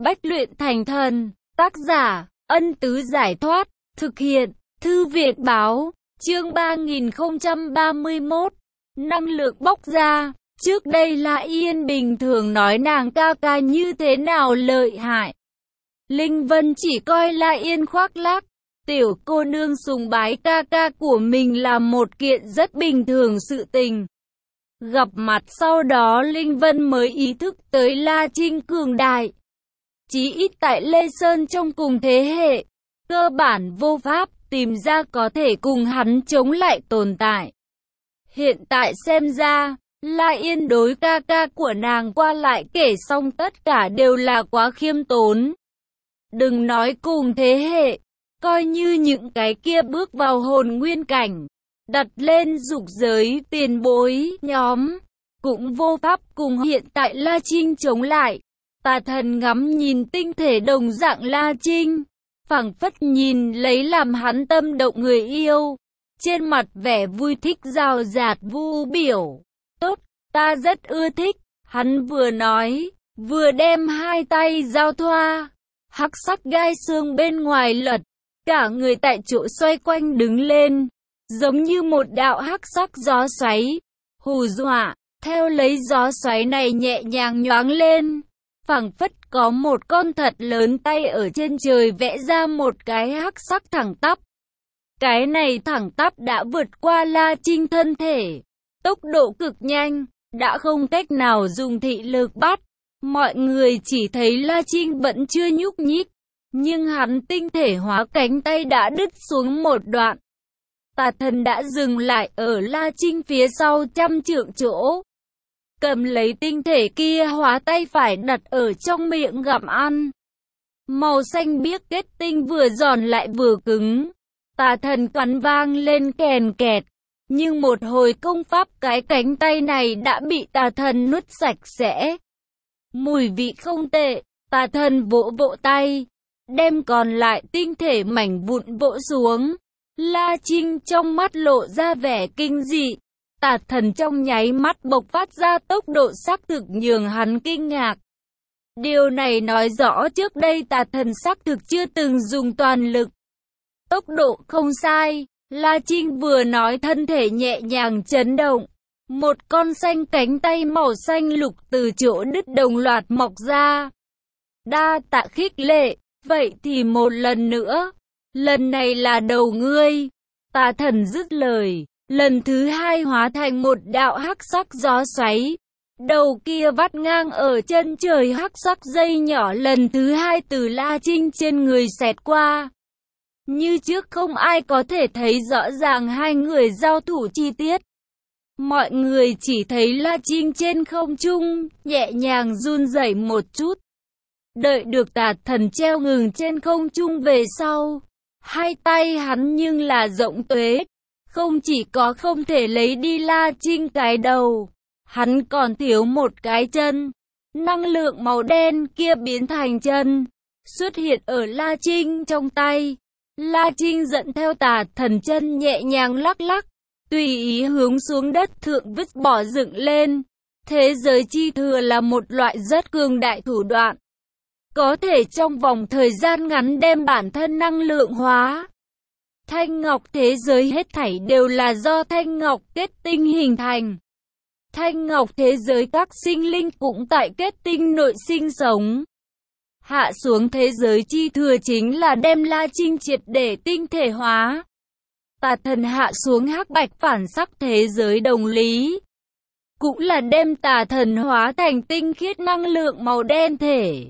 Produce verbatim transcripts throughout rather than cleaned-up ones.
Bách luyện thành thần. Tác giả, Ân Tứ Giải Thoát. Thực hiện, Thư Việt Báo. Chương ba nghìn không trăm ba mươi mốt. Năng lượng bốc ra. Trước đây La Yên bình thường nói nàng ca ca như thế nào lợi hại. Linh Vân chỉ coi La Yên khoác lác. Tiểu cô nương sùng bái ca ca của mình là một kiện rất bình thường sự tình. Gặp mặt sau đó Linh Vân mới ý thức tới La Trinh cường đại. Chí ít tại Lê Sơn trong cùng thế hệ, cơ bản vô pháp tìm ra có thể cùng hắn chống lại tồn tại. Hiện tại xem ra, La Yên đối ca ca của nàng qua lại kể xong tất cả đều là quá khiêm tốn. Đừng nói cùng thế hệ, coi như những cái kia bước vào hồn nguyên cảnh, đặt lên dục giới tiền bối nhóm, cũng vô pháp cùng hiện tại La Trinh chống lại. Tà thần ngắm nhìn tinh thể đồng dạng La Trinh, phảng phất nhìn lấy làm hắn tâm động người yêu, trên mặt vẻ vui thích rào rạt vu biểu. Tốt, ta rất ưa thích, hắn vừa nói, vừa đem hai tay giao thoa, hắc sắc gai xương bên ngoài lật, cả người tại chỗ xoay quanh đứng lên, giống như một đạo hắc sắc gió xoáy, hù dọa, theo lấy gió xoáy này nhẹ nhàng nhoáng lên. Phảng phất có một con thật lớn tay ở trên trời vẽ ra một cái hắc sắc thẳng tắp. Cái này thẳng tắp đã vượt qua La Trinh thân thể, tốc độ cực nhanh, đã không cách nào dùng thị lực bắt. Mọi người chỉ thấy La Trinh vẫn chưa nhúc nhích, nhưng hắn tinh thể hóa cánh tay đã đứt xuống một đoạn. Tà thần đã dừng lại ở La Trinh phía sau trăm trượng chỗ. Cầm lấy tinh thể kia hóa tay phải đặt ở trong miệng gặm ăn. Màu xanh biếc kết tinh vừa giòn lại vừa cứng. Tà thần cắn vang lên kèn kẹt. Nhưng một hồi công pháp cái cánh tay này đã bị tà thần nuốt sạch sẽ. Mùi vị không tệ, tà thần vỗ vỗ tay, đem còn lại tinh thể mảnh vụn vỗ xuống. La Trinh trong mắt lộ ra vẻ kinh dị. Tà thần trong nháy mắt bộc phát ra tốc độ xác thực nhường hắn kinh ngạc. Điều này nói rõ trước đây tà thần xác thực chưa từng dùng toàn lực. Tốc độ không sai, La Trinh vừa nói thân thể nhẹ nhàng chấn động. Một con xanh cánh tay màu xanh lục từ chỗ đứt đồng loạt mọc ra. Đa tạ khích lệ, vậy thì một lần nữa. Lần này là đầu ngươi. Tà thần dứt lời. Lần thứ hai hóa thành một đạo hắc sắc gió xoáy. Đầu kia vắt ngang ở chân trời hắc sắc dây nhỏ lần thứ hai từ La Trinh trên người xẹt qua. Như trước không ai có thể thấy rõ ràng hai người giao thủ chi tiết. Mọi người chỉ thấy La Trinh trên không trung, nhẹ nhàng run rẩy một chút. Đợi được tà thần treo ngừng trên không trung về sau. Hai tay hắn nhưng là rộng tuế. Không chỉ có không thể lấy đi La Trinh cái đầu, hắn còn thiếu một cái chân. Năng lượng màu đen kia biến thành chân, xuất hiện ở La Trinh trong tay. La Trinh dẫn theo tà thần chân nhẹ nhàng lắc lắc, tùy ý hướng xuống đất thượng vứt bỏ dựng lên. Thế giới chi thừa là một loại rất cường đại thủ đoạn, có thể trong vòng thời gian ngắn đem bản thân năng lượng hóa. Thanh ngọc thế giới hết thảy đều là do thanh ngọc kết tinh hình thành. Thanh ngọc thế giới các sinh linh cũng tại kết tinh nội sinh sống. Hạ xuống thế giới chi thừa chính là đem La Trinh triệt để tinh thể hóa. Tà thần hạ xuống hắc bạch phản sắc thế giới đồng lý, cũng là đem tà thần hóa thành tinh khiết năng lượng màu đen thể.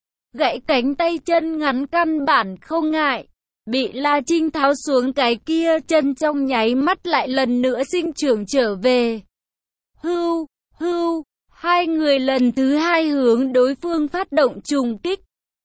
Gãy cánh tay chân ngắn căn bản không ngại. Bị La Trinh tháo xuống cái kia chân trong nháy mắt lại lần nữa sinh trưởng trở về. Hưu, hưu, hai người lần thứ hai hướng đối phương phát động trùng kích.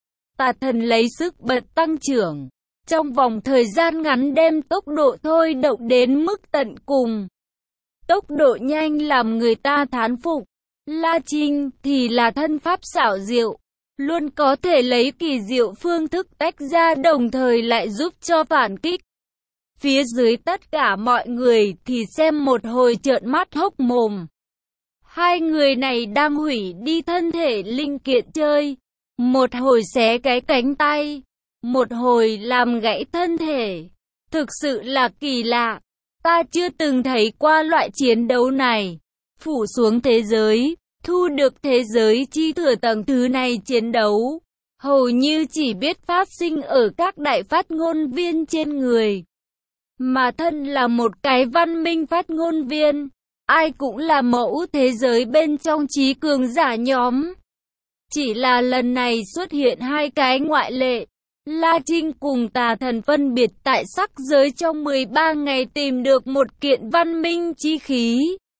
Tà thần lấy sức bật tăng trưởng. Trong vòng thời gian ngắn đem tốc độ thôi động đến mức tận cùng. Tốc độ nhanh làm người ta thán phục. La Trinh thì là thân pháp xảo diệu. Luôn có thể lấy kỳ diệu phương thức tách ra đồng thời lại giúp cho phản kích. Phía dưới tất cả mọi người thì xem một hồi trợn mắt hốc mồm. Hai người này đang hủy đi thân thể linh kiện chơi. một hồi xé cái cánh tay, một hồi làm gãy thân thể. Thực sự là kỳ lạ, ta chưa từng thấy qua loại chiến đấu này. Phủ xuống thế giới, thu được thế giới chi thừa tầng thứ này chiến đấu, hầu như chỉ biết phát sinh ở các đại phát ngôn viên trên người. Mà thân là một cái văn minh phát ngôn viên, ai cũng là mẫu thế giới bên trong trí cường giả nhóm. Chỉ là lần này xuất hiện hai cái ngoại lệ. La Trinh cùng Tà Thần phân biệt tại sắc giới trong mười ba ngày tìm được một kiện văn minh chi khí.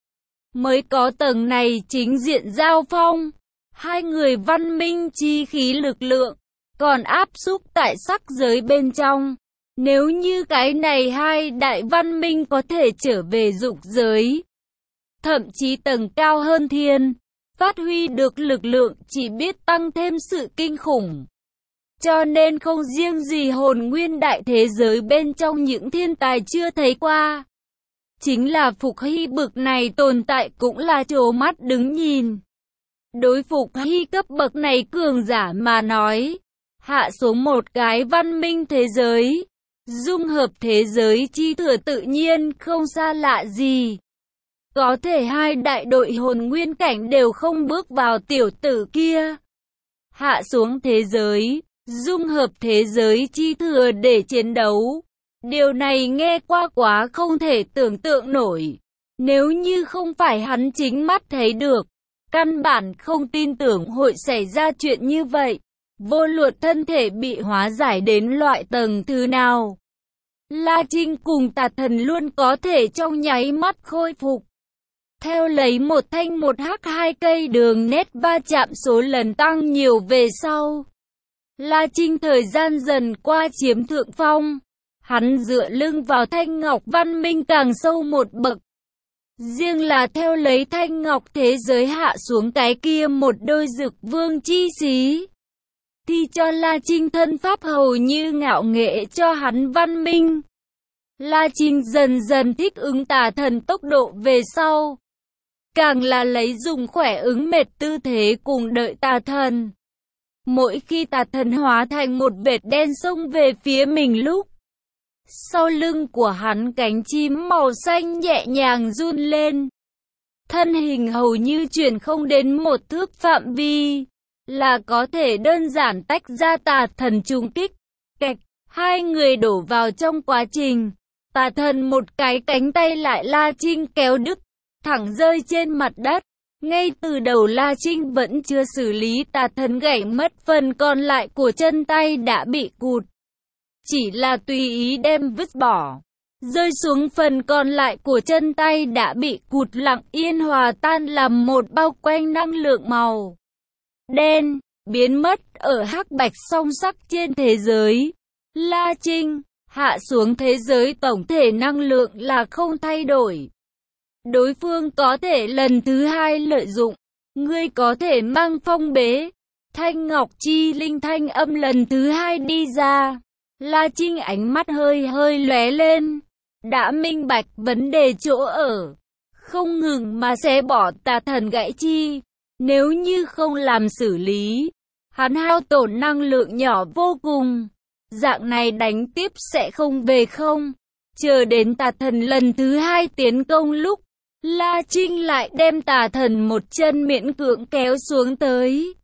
Mới có tầng này chính diện giao phong. Hai người văn minh chi khí lực lượng, còn áp xúc tại sắc giới bên trong. Nếu như cái này hai đại văn minh có thể trở về dục giới, thậm chí tầng cao hơn thiên, phát huy được lực lượng chỉ biết tăng thêm sự kinh khủng. Cho nên không riêng gì hồn nguyên đại thế giới bên trong những thiên tài chưa thấy qua. Chính là Phục Hy bực này tồn tại cũng là trố mắt đứng nhìn. Đối Phục Hy cấp bậc này cường giả mà nói, hạ xuống một cái văn minh thế giới, dung hợp thế giới chi thừa tự nhiên không xa lạ gì. Có thể hai đại đội hồn nguyên cảnh đều không bước vào tiểu tử kia. Hạ xuống thế giới, dung hợp thế giới chi thừa để chiến đấu. Điều này nghe qua quá không thể tưởng tượng nổi. Nếu như không phải hắn chính mắt thấy được, căn bản không tin tưởng hội xảy ra chuyện như vậy. Vô luận thân thể bị hóa giải đến loại tầng thứ nào, La Trinh cùng Tà Thần luôn có thể trong nháy mắt khôi phục. Theo lấy một thanh một hắc hai cây đường nét va chạm số lần tăng nhiều về sau, La Trinh thời gian dần qua chiếm thượng phong. Hắn dựa lưng vào thanh ngọc văn minh càng sâu một bậc. Riêng là theo lấy thanh ngọc thế giới hạ xuống cái kia một đôi dực vương chi xí, thì cho La Trinh thân pháp hầu như ngạo nghệ cho hắn văn minh. La Trinh dần dần thích ứng Tà Thần tốc độ về sau, càng là lấy dùng khỏe ứng mệt tư thế cùng đợi Tà Thần. Mỗi khi Tà Thần hóa thành một vệt đen xông về phía mình lúc, sau lưng của hắn cánh chim màu xanh nhẹ nhàng run lên. Thân hình hầu như chuyển không đến một thước phạm vi, là có thể đơn giản tách ra Tà Thần trùng kích. Kệch, hai người đổ vào trong quá trình. Tà Thần một cái cánh tay lại La Trinh kéo đứt, thẳng rơi trên mặt đất. Ngay từ đầu La Trinh vẫn chưa xử lý Tà Thần gãy mất phần còn lại của chân tay đã bị cụt. Chỉ là tùy ý đem vứt bỏ. Rơi xuống phần còn lại của chân tay đã bị cụt lặng yên hòa tan làm một bao quanh năng lượng màu đen, biến mất ở hắc bạch song sắc trên thế giới. La Trinh, hạ xuống thế giới tổng thể năng lượng là không thay đổi. Đối phương có thể lần thứ hai lợi dụng, ngươi có thể mang phong bế. Thanh ngọc chi linh thanh âm lần thứ hai đi ra. La Trinh ánh mắt hơi hơi lóe lên, đã minh bạch vấn đề chỗ ở, không ngừng mà xé bỏ Tà Thần gãy chi. Nếu như không làm xử lý, hắn hao tổn năng lượng nhỏ vô cùng. Dạng này đánh tiếp sẽ không về không. Chờ đến Tà Thần lần thứ hai tiến công lúc, La Trinh lại đem Tà Thần một chân miễn cưỡng kéo xuống tới.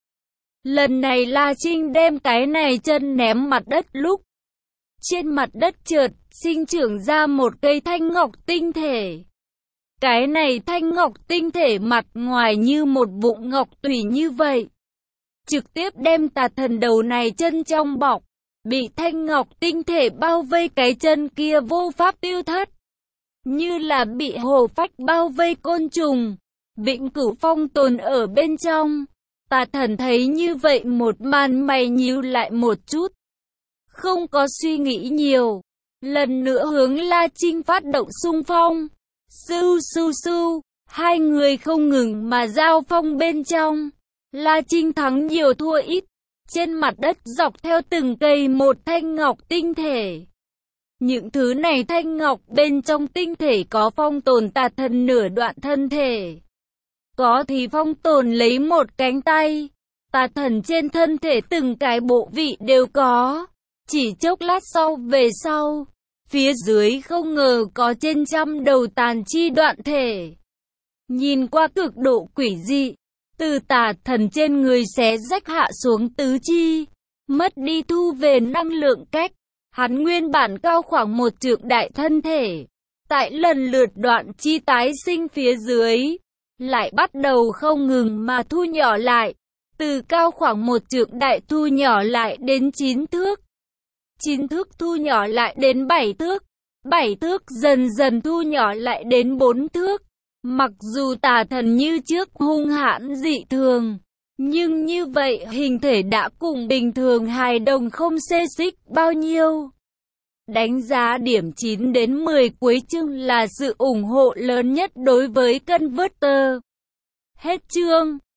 Lần này La Trinh đem cái này chân ném mặt đất lúc, trên mặt đất chợt sinh trưởng ra một cây thanh ngọc tinh thể. Cái này thanh ngọc tinh thể mặt ngoài như một vụn ngọc tùy như vậy, trực tiếp đem Tà Thần đầu này chân trong bọc, bị thanh ngọc tinh thể bao vây cái chân kia vô pháp tiêu thất. Như là bị hồ phách bao vây côn trùng, vĩnh cửu phong tồn ở bên trong. Tà Thần thấy như vậy một màn mày nhíu lại một chút, không có suy nghĩ nhiều, lần nữa hướng La Trinh phát động xung phong. Sưu sưu sưu, hai người không ngừng mà giao phong bên trong. La Trinh thắng nhiều thua ít, trên mặt đất dọc theo từng cây một thanh ngọc tinh thể. Những thứ này thanh ngọc bên trong tinh thể có phong tồn Tà Thần nửa đoạn thân thể, có thì phong tồn lấy một cánh tay, Tà thần trên thân thể từng cái bộ vị đều có. Chỉ chốc lát sau về sau, phía dưới không ngờ có trên trăm đầu tàn chi đoạn thể. Nhìn qua cực độ quỷ dị, từ tà thần trên người xé rách hạ xuống tứ chi, mất đi thu về năng lượng cách. Hắn nguyên bản cao khoảng một trượng đại thân thể, tại lần lượt đoạn chi tái sinh phía dưới, lại bắt đầu không ngừng mà thu nhỏ lại, từ cao khoảng một trượng đại thu nhỏ lại đến chín thước, chín thước thu nhỏ lại đến bảy thước, bảy thước dần dần thu nhỏ lại đến bốn thước. Mặc dù tà thần như trước hung hãn dị thường, nhưng như vậy hình thể đã cùng bình thường hài đồng không xê xích bao nhiêu. Đánh giá điểm chín đến mười cuối chương là sự ủng hộ lớn nhất đối với Converter. Hết chương.